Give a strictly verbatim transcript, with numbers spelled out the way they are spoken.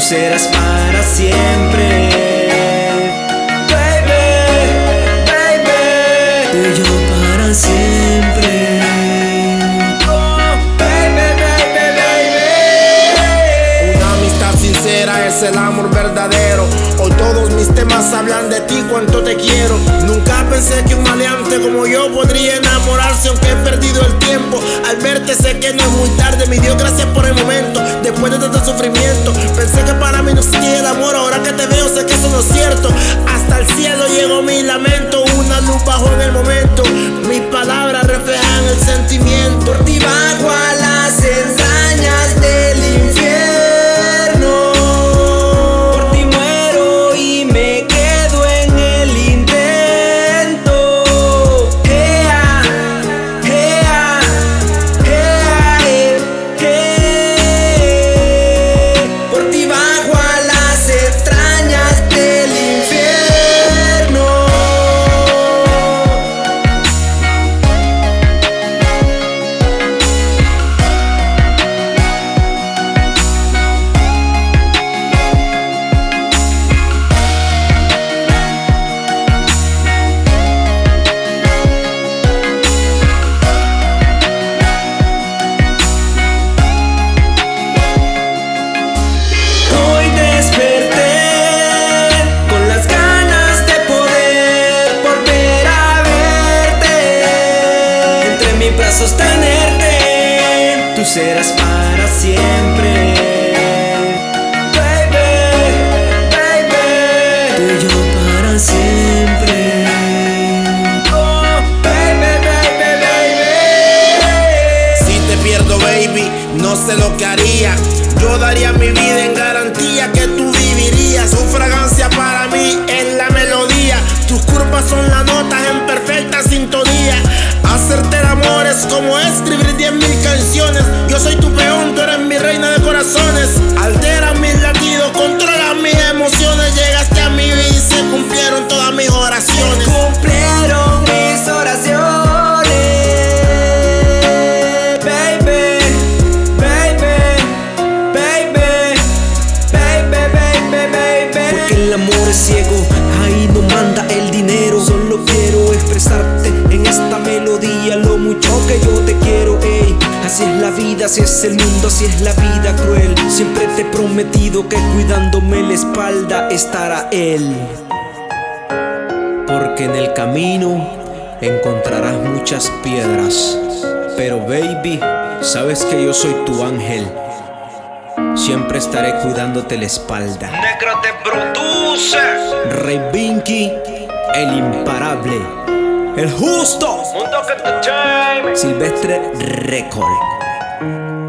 serás para siempre. Baby, baby, tú y yo para siempre. Oh, baby, baby, baby. Una amistad sincera es el amor verdadero. Hoy todos mis temas hablan de ti, cuánto te quiero. Nunca pensé que un maleante como yo podría enamorarse, aunque he perdido el tiempo. Al verte sé que no es muy tarde, mi Dios, gracias por el momento. Después de tanto sufrimiento, pensé que para mí no existía el amor. Ahora que te veo sé que eso no es cierto. Hasta el cielo llegó mi lamento, una luz bajó en el momento. Mis palabras reflejan el sentimiento. Por ti bajo a las entrañas del infierno. Por ti muero y me quedo en el intento. Ea, ea, ea, eh, eh. Por ti bajo a las entrañas del infierno. Hoy desperté con las ganas de poder volver a verte, entre mis brazos tenerte. Tú serás para siempre. Baby, baby, tú y yo para siempre. Oh, baby, baby, baby. Si te pierdo, baby, no sé lo que haría. Yo daría mi vida en garantía que tú vivirías. Tu fragancia para mí es la melodía. Tus curvas son las notas en perfecta sintonía. Hacerte el amor es como escribir diez mil canciones. Yo soy tu peón, tú eres mi reina de corazones. Alteras mis latidos, controlas mis emociones. Llegaste a mi vida y se cumplieron todas mis oraciones. Cumplieron mis oraciones. Baby, baby, baby, baby, baby, baby. Porque el amor es ciego, ahí no manda el dinero. Solo quiero expresarte en esta melodía lo mucho que yo te quiero, ey. Así es la vida, así es el mundo, así es la vida cruel. Siempre te he prometido que cuidándome la espalda estará él. Porque en el camino encontrarás muchas piedras, pero baby, sabes que yo soy tu ángel. Siempre estaré cuidándote la espalda. Negro te produce. Rey Binky, el imparable, el justo. Mundo que te chame. Silvestre Record.